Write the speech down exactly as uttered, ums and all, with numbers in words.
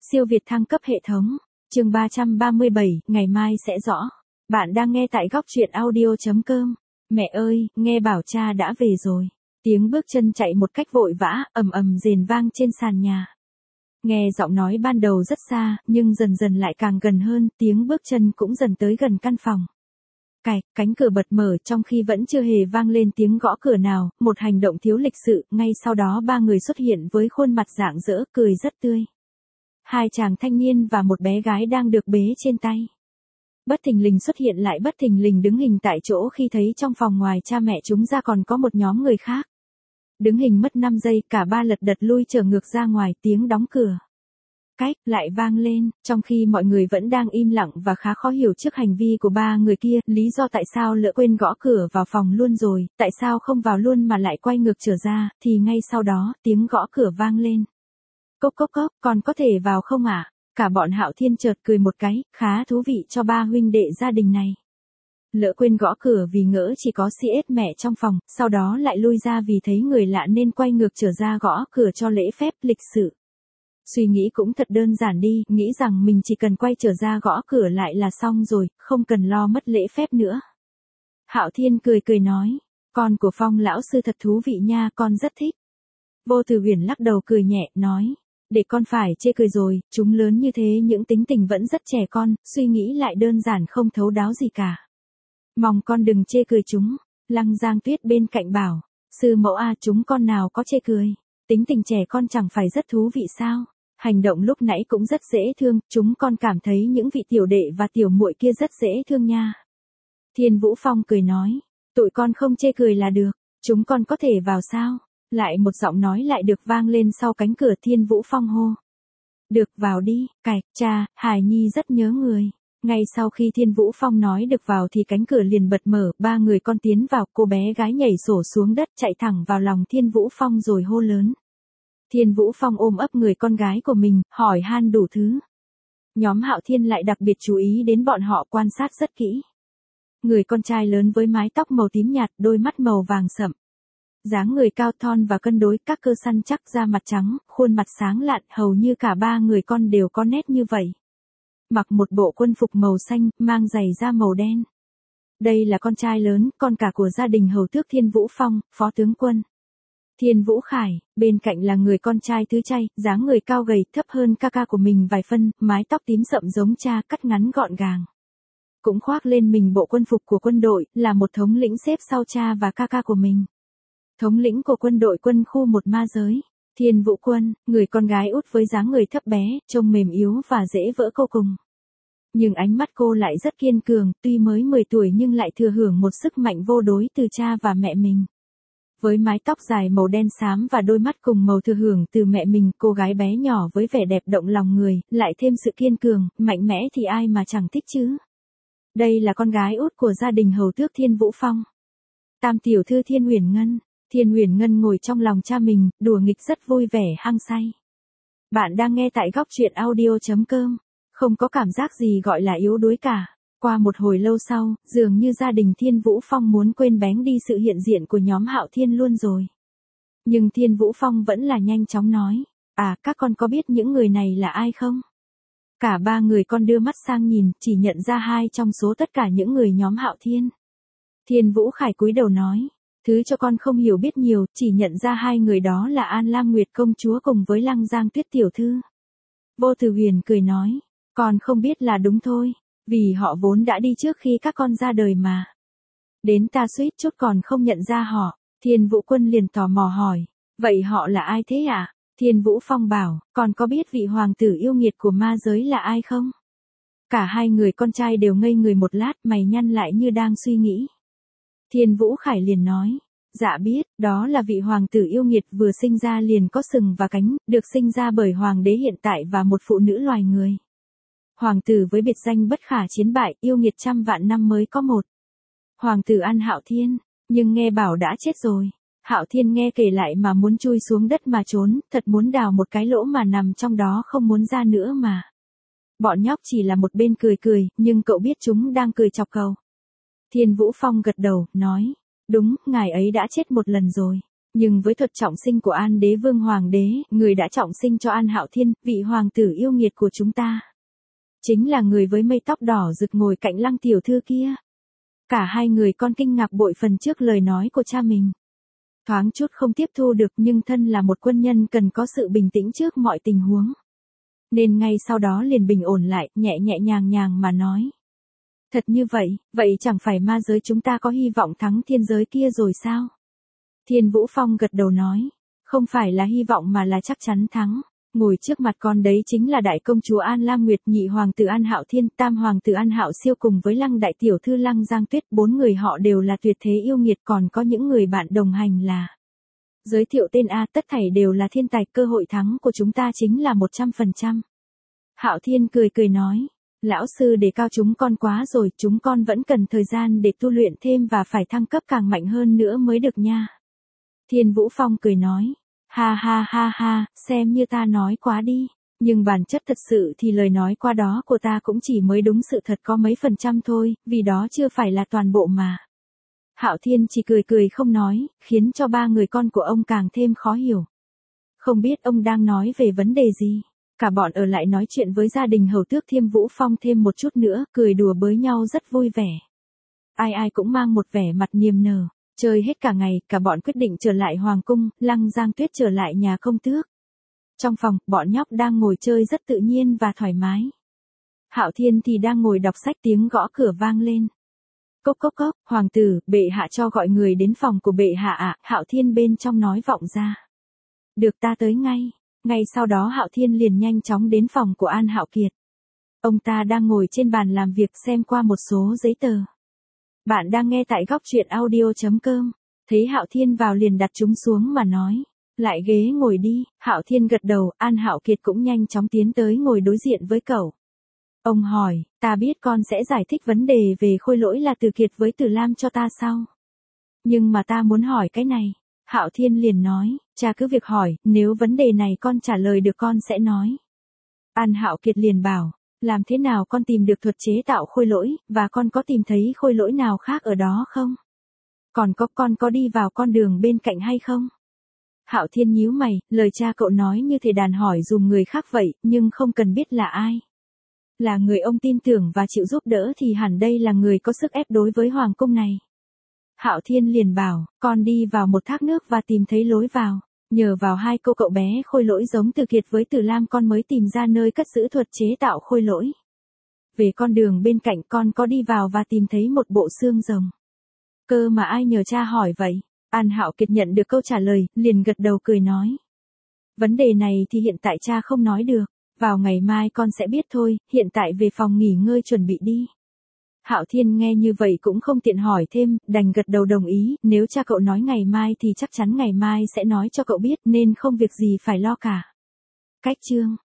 Siêu Việt thăng cấp hệ thống. Chương ba trăm ba mươi bảy, ngày mai sẽ rõ. Bạn đang nghe tại góc truyện audio chấm com. Mẹ ơi, nghe bảo cha đã về rồi. Tiếng bước chân chạy một cách vội vã, ầm ầm rền vang trên sàn nhà. Nghe giọng nói ban đầu rất xa, nhưng dần dần lại càng gần hơn, tiếng bước chân cũng dần tới gần căn phòng. Cạch, cánh cửa bật mở trong khi vẫn chưa hề vang lên tiếng gõ cửa nào, một hành động thiếu lịch sự, ngay sau đó ba người xuất hiện với khuôn mặt rạng rỡ, cười rất tươi. Hai chàng thanh niên và một bé gái đang được bế trên tay. Bất thình lình xuất hiện lại bất thình lình đứng hình tại chỗ khi thấy trong phòng ngoài cha mẹ chúng ra còn có một nhóm người khác. Đứng hình mất năm giây, cả ba lật đật lui trở ngược ra ngoài, tiếng đóng cửa. Cách lại vang lên, trong khi mọi người vẫn đang im lặng và khá khó hiểu trước hành vi của ba người kia, lý do tại sao lỡ quên gõ cửa vào phòng luôn rồi, tại sao không vào luôn mà lại quay ngược trở ra, thì ngay sau đó, tiếng gõ cửa vang lên. Cốc cốc cốc, còn có thể vào không ạ? À? Cả bọn Hạo Thiên chợt cười một cái, khá thú vị cho ba huynh đệ gia đình này. Lỡ quên gõ cửa vì ngỡ chỉ có xê ét mẹ trong phòng, sau đó lại lui ra vì thấy người lạ nên quay ngược trở ra gõ cửa cho lễ phép, lịch sự. Suy nghĩ cũng thật đơn giản đi, nghĩ rằng mình chỉ cần quay trở ra gõ cửa lại là xong rồi, không cần lo mất lễ phép nữa. Hạo Thiên cười cười nói, con của Phong lão sư thật thú vị nha, con rất thích. Vô Từ Huyền lắc đầu cười nhẹ, nói, để con phải chê cười rồi, chúng lớn như thế những tính tình vẫn rất trẻ con, suy nghĩ lại đơn giản không thấu đáo gì cả. Mong con đừng chê cười chúng. Lăng Giang Tuyết bên cạnh bảo, sư mẫu a, chúng con nào có chê cười, tính tình trẻ con chẳng phải rất thú vị sao? Hành động lúc nãy cũng rất dễ thương, chúng con cảm thấy những vị tiểu đệ và tiểu muội kia rất dễ thương nha. Thiên Vũ Phong cười nói, tụi con không chê cười là được, chúng con có thể vào sao? Lại một giọng nói lại được vang lên sau cánh cửa. Thiên Vũ Phong hô, được vào đi, cạch, cha, Hải Nhi rất nhớ người. Ngay sau khi Thiên Vũ Phong nói được vào thì cánh cửa liền bật mở, ba người con tiến vào, cô bé gái nhảy sổ xuống đất chạy thẳng vào lòng Thiên Vũ Phong rồi hô lớn. Thiên Vũ Phong ôm ấp người con gái của mình, hỏi han đủ thứ. Nhóm Hạo Thiên lại đặc biệt chú ý đến bọn họ, quan sát rất kỹ. Người con trai lớn với mái tóc màu tím nhạt, đôi mắt màu vàng sậm. Dáng người cao thon và cân đối, các cơ săn chắc, da mặt trắng, khuôn mặt sáng lạn, hầu như cả ba người con đều có nét như vậy. Mặc một bộ quân phục màu xanh, mang giày da màu đen. Đây là con trai lớn, con cả của gia đình hầu tước Thiên Vũ Phong, phó tướng quân. Thiên Vũ Khải, bên cạnh là người con trai thứ trai, dáng người cao gầy, thấp hơn ca ca của mình vài phân, mái tóc tím sậm giống cha, cắt ngắn gọn gàng. Cũng khoác lên mình bộ quân phục của quân đội, là một thống lĩnh xếp sau cha và ca ca của mình. Thống lĩnh của quân đội quân khu một ma giới. Thiên Vũ Quân, người con gái út với dáng người thấp bé, trông mềm yếu và dễ vỡ cô cùng. Nhưng ánh mắt cô lại rất kiên cường, tuy mới mười tuổi nhưng lại thừa hưởng một sức mạnh vô đối từ cha và mẹ mình. Với mái tóc dài màu đen xám và đôi mắt cùng màu thừa hưởng từ mẹ mình, cô gái bé nhỏ với vẻ đẹp động lòng người, lại thêm sự kiên cường, mạnh mẽ thì ai mà chẳng thích chứ. Đây là con gái út của gia đình hầu tước Thiên Vũ Phong. Tam tiểu thư Thiên Huyền Ngân. Thiên Huyền Ngân ngồi trong lòng cha mình, đùa nghịch rất vui vẻ, hăng say. Bạn đang nghe tại góc truyện audio chấm com. Không có cảm giác gì gọi là yếu đuối cả. Qua một hồi lâu sau, dường như gia đình Thiên Vũ Phong muốn quên bén đi sự hiện diện của nhóm Hạo Thiên luôn rồi. Nhưng Thiên Vũ Phong vẫn là nhanh chóng nói, à, các con có biết những người này là ai không? Cả ba người con đưa mắt sang nhìn, chỉ nhận ra hai trong số tất cả những người nhóm Hạo Thiên. Thiên Vũ Khải cúi đầu nói, thứ cho con không hiểu biết nhiều, chỉ nhận ra hai người đó là An Lam Nguyệt công chúa cùng với Lăng Giang Tuyết tiểu thư. Vô Từ Huyền cười nói, con không biết là đúng thôi, vì họ vốn đã đi trước khi các con ra đời mà. Đến ta suýt chút còn không nhận ra họ. Thiên Vũ Quân liền tò mò hỏi, vậy họ là ai thế ạ? À? Thiên Vũ Phong bảo, con có biết vị hoàng tử yêu nghiệt của ma giới là ai không? Cả hai người con trai đều ngây người một lát, mày nhăn lại như đang suy nghĩ. Thiên Vũ Khải liền nói, dạ biết, đó là vị hoàng tử yêu nghiệt vừa sinh ra liền có sừng và cánh, được sinh ra bởi hoàng đế hiện tại và một phụ nữ loài người. Hoàng tử với biệt danh bất khả chiến bại, yêu nghiệt trăm vạn năm mới có một. Hoàng tử An Hạo Thiên, nhưng nghe bảo đã chết rồi. Hạo Thiên nghe kể lại mà muốn chui xuống đất mà trốn, thật muốn đào một cái lỗ mà nằm trong đó không muốn ra nữa mà. Bọn nhóc chỉ là một bên cười cười, nhưng cậu biết chúng đang cười chọc cậu. Thiên Vũ Phong gật đầu, nói, đúng, ngài ấy đã chết một lần rồi. Nhưng với thuật trọng sinh của An Đế Vương Hoàng đế, người đã trọng sinh cho An Hạo Thiên, vị hoàng tử yêu nghiệt của chúng ta. Chính là người với mây tóc đỏ rực ngồi cạnh Lăng tiểu thư kia. Cả hai người con kinh ngạc bội phần trước lời nói của cha mình. Thoáng chút không tiếp thu được, nhưng thân là một quân nhân cần có sự bình tĩnh trước mọi tình huống. Nên ngay sau đó liền bình ổn lại, nhẹ nhẹ nhàng nhàng mà nói. Thật như vậy, vậy chẳng phải ma giới chúng ta có hy vọng thắng thiên giới kia rồi sao? Thiên Vũ Phong gật đầu nói. Không phải là hy vọng mà là chắc chắn thắng. Ngồi trước mặt con đấy chính là đại công chúa An Lam Nguyệt, nhị hoàng tử An Hạo Thiên, tam hoàng tử An Hạo Siêu cùng với Lăng đại tiểu thư Lăng Giang Tuyết, bốn người họ đều là tuyệt thế yêu nghiệt, còn có những người bạn đồng hành là. Giới thiệu tên A, tất thảy đều là thiên tài, cơ hội thắng của chúng ta chính là một trăm phần trăm. Hạo Thiên cười cười nói, lão sư đề cao chúng con quá rồi, chúng con vẫn cần thời gian để tu luyện thêm và phải thăng cấp càng mạnh hơn nữa mới được nha. Thiên Vũ Phong cười nói. Ha ha ha ha, xem như ta nói quá đi, nhưng bản chất thật sự thì lời nói qua đó của ta cũng chỉ mới đúng sự thật có mấy phần trăm thôi, vì đó chưa phải là toàn bộ mà. Hạo Thiên chỉ cười cười không nói, khiến cho ba người con của ông càng thêm khó hiểu. Không biết ông đang nói về vấn đề gì, cả bọn ở lại nói chuyện với gia đình hầu tước Thiên Vũ Phong thêm một chút nữa, cười đùa bới nhau rất vui vẻ. Ai ai cũng mang một vẻ mặt niềm nở. Chơi hết cả ngày, cả bọn quyết định trở lại hoàng cung, Lăng Giang Tuyết trở lại nhà công tước. Trong phòng, bọn nhóc đang ngồi chơi rất tự nhiên và thoải mái. Hạo Thiên thì đang ngồi đọc sách, tiếng gõ cửa vang lên. Cốc cốc cốc, hoàng tử, bệ hạ cho gọi người đến phòng của bệ hạ ạ, à, Hạo Thiên bên trong nói vọng ra. Được, ta tới ngay. Ngay sau đó Hạo Thiên liền nhanh chóng đến phòng của An Hạo Kiệt. Ông ta đang ngồi trên bàn làm việc xem qua một số giấy tờ. Bạn đang nghe tại góc truyện audio chấm com. Thấy Hạo Thiên vào liền đặt chúng xuống mà nói. Lại ghế ngồi đi. Hạo Thiên gật đầu, An Hạo Kiệt cũng nhanh chóng tiến tới ngồi đối diện với cậu. Ông hỏi, ta biết con sẽ giải thích vấn đề về khôi lỗi là Từ Kiệt với Từ Lam cho ta sau. Nhưng mà ta muốn hỏi cái này. Hạo Thiên liền nói, cha cứ việc hỏi, nếu vấn đề này con trả lời được con sẽ nói. An Hạo Kiệt liền bảo. Làm thế nào con tìm được thuật chế tạo khôi lỗi, và con có tìm thấy khôi lỗi nào khác ở đó không? Còn có con có đi vào con đường bên cạnh hay không? Hạo Thiên nhíu mày, lời cha cậu nói như thể đàn hỏi dùm người khác vậy, nhưng không cần biết là ai. Là người ông tin tưởng và chịu giúp đỡ thì hẳn đây là người có sức ép đối với hoàng cung này. Hạo Thiên liền bảo, con đi vào một thác nước và tìm thấy lối vào. Nhờ vào hai cô cậu bé khôi lỗi giống Từ Kiệt với Từ Lam con mới tìm ra nơi cất giữ thuật chế tạo khôi lỗi. Về con đường bên cạnh con có đi vào và tìm thấy một bộ xương rồng. Cơ mà ai nhờ cha hỏi vậy? An Hạo Kiệt nhận được câu trả lời, liền gật đầu cười nói. Vấn đề này thì hiện tại cha không nói được, vào ngày mai con sẽ biết thôi, hiện tại về phòng nghỉ ngơi chuẩn bị đi. Hạo Thiên nghe như vậy cũng không tiện hỏi thêm, đành gật đầu đồng ý, nếu cha cậu nói ngày mai thì chắc chắn ngày mai sẽ nói cho cậu biết nên không việc gì phải lo cả. Cách chương